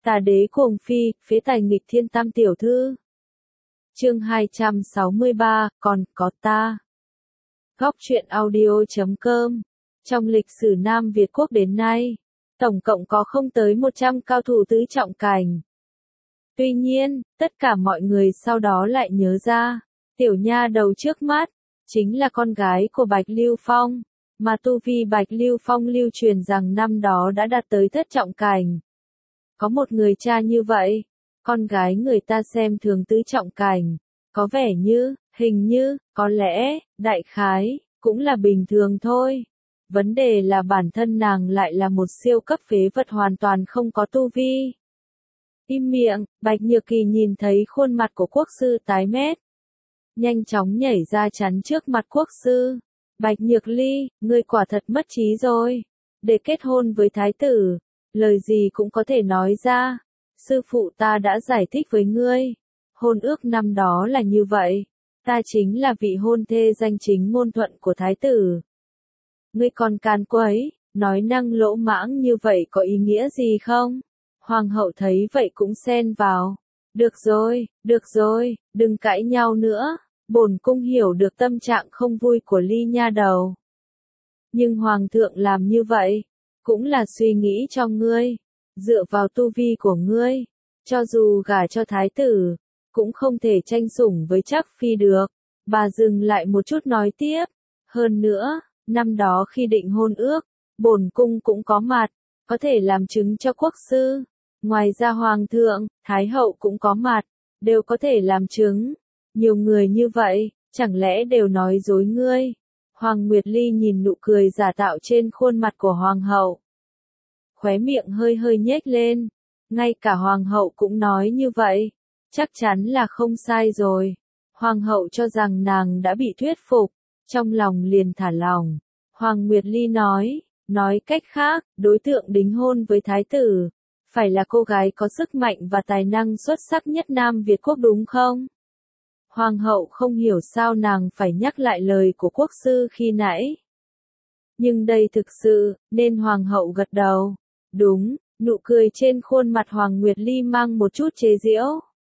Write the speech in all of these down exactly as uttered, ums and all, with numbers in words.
Tà đế cuồng phi, phế tài nghịch thiên tam tiểu thư. Chương hai trăm sáu mươi ba, còn có ta. Góc truyện audio chấm com. Trong lịch sử Nam Việt Quốc đến nay, tổng cộng có không tới một trăm cao thủ tứ trọng cảnh. Tuy nhiên, tất cả mọi người sau đó lại nhớ ra, tiểu nha đầu trước mắt, chính là con gái của Bạch Lưu Phong, mà tu vi Bạch Lưu Phong lưu truyền rằng năm đó đã đạt tới thất trọng cảnh. Có một người cha như vậy, con gái người ta xem thường tứ trọng cảnh, có vẻ như, hình như, có lẽ, đại khái, cũng là bình thường thôi. Vấn đề là bản thân nàng lại là một siêu cấp phế vật hoàn toàn không có tu vi. Im miệng, Bạch Nhược Kỳ nhìn thấy khuôn mặt của quốc sư tái mét. Nhanh chóng nhảy ra chắn trước mặt quốc sư. Bạch Nhược Ly, ngươi quả thật mất trí rồi. Để kết hôn với thái tử, lời gì cũng có thể nói ra. Sư phụ ta đã giải thích với ngươi. Hôn ước năm đó là như vậy. Ta chính là vị hôn thê danh chính ngôn thuận của thái tử. Ngươi còn can quấy, nói năng lỗ mãng như vậy có ý nghĩa gì không? Hoàng hậu thấy vậy cũng xen vào. Được rồi, được rồi, đừng cãi nhau nữa. Bổn cung hiểu được tâm trạng không vui của Ly nha đầu. Nhưng hoàng thượng làm như vậy, cũng là suy nghĩ cho ngươi. Dựa vào tu vi của ngươi, cho dù gả cho thái tử, cũng không thể tranh sủng với Trác Phi được. Bà dừng lại một chút nói tiếp. Hơn nữa, năm đó khi định hôn ước, bổn cung cũng có mặt, có thể làm chứng cho quốc sư. Ngoài ra hoàng thượng, thái hậu cũng có mặt, đều có thể làm chứng. Nhiều người như vậy, chẳng lẽ đều nói dối ngươi? Hoàng Nguyệt Ly nhìn nụ cười giả tạo trên khuôn mặt của hoàng hậu. Khóe miệng hơi hơi nhếch lên. Ngay cả hoàng hậu cũng nói như vậy. Chắc chắn là không sai rồi. Hoàng hậu cho rằng nàng đã bị thuyết phục, trong lòng liền thả lòng. Hoàng Nguyệt Ly nói, nói cách khác, đối tượng đính hôn với thái tử, phải là cô gái có sức mạnh và tài năng xuất sắc nhất Nam Việt Quốc đúng không? Hoàng hậu không hiểu sao nàng phải nhắc lại lời của quốc sư khi nãy. Nhưng đây thực sự, nên hoàng hậu gật đầu. Đúng, nụ cười trên khuôn mặt Hoàng Nguyệt Ly mang một chút chế giễu.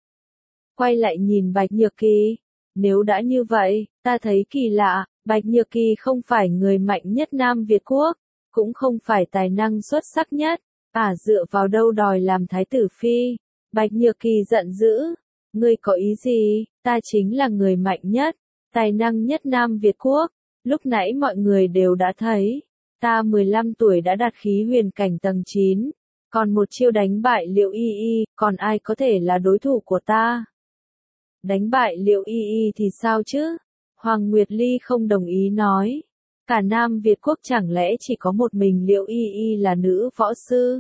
Quay lại nhìn Bạch Nhược Kỳ. Nếu đã như vậy, ta thấy kỳ lạ, Bạch Nhược Kỳ không phải người mạnh nhất Nam Việt Quốc, cũng không phải tài năng xuất sắc nhất, à dựa vào đâu đòi làm thái tử phi. Bạch Nhược Kỳ giận dữ. Ngươi có ý gì? Ta chính là người mạnh nhất, tài năng nhất Nam Việt Quốc. Lúc nãy mọi người đều đã thấy, ta mười lăm tuổi đã đạt khí huyền cảnh tầng chín, còn một chiêu đánh bại Liệu Y Y, còn ai có thể là đối thủ của ta? Đánh bại Liệu Y Y thì sao chứ? Hoàng Nguyệt Ly không đồng ý nói. Cả Nam Việt Quốc chẳng lẽ chỉ có một mình Liệu Y Y là nữ võ sư?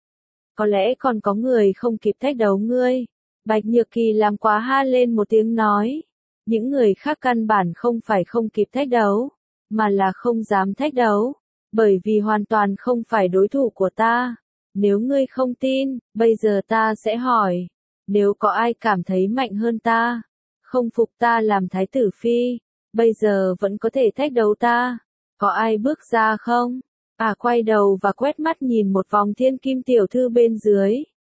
Có lẽ còn có người không kịp thách đấu ngươi. Bạch Nhược Kỳ làm quá ha lên một tiếng nói. Những người khác căn bản không phải không kịp thách đấu, mà là không dám thách đấu, bởi vì hoàn toàn không phải đối thủ của ta. Nếu ngươi không tin, bây giờ ta sẽ hỏi. Nếu có ai cảm thấy mạnh hơn ta, không phục ta làm thái tử phi, bây giờ vẫn có thể thách đấu ta, có ai bước ra không? À quay đầu và quét mắt nhìn một vòng thiên kim tiểu thư bên dưới.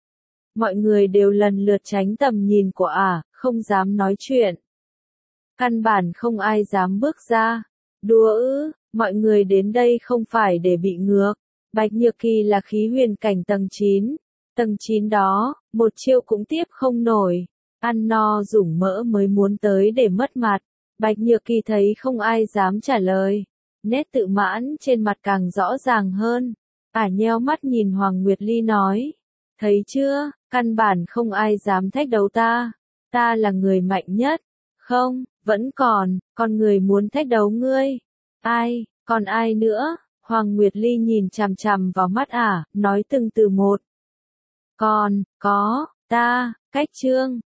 Mọi người đều lần lượt tránh tầm nhìn của ả, à, không dám nói chuyện. Căn bản không ai dám bước ra. Đùa ư, mọi người đến đây không phải để bị ngược. Bạch Nhược Kỳ là khí huyền cảnh tầng chín. Tầng chín đó, một chiêu cũng tiếp không nổi. Ăn no rủng mỡ mới muốn tới để mất mặt. Bạch Nhược Kỳ thấy không ai dám trả lời. Nét tự mãn trên mặt càng rõ ràng hơn. Ả nheo mắt nhìn Hoàng Nguyệt Ly nói. Thấy chưa, căn bản không ai dám thách đấu ta. Ta là người mạnh nhất. Không, vẫn còn, còn người muốn thách đấu ngươi. Ai, còn ai nữa? Hoàng Nguyệt Ly nhìn chằm chằm vào mắt ả, nói từng từ một. Còn, có, ta, Cách Trương.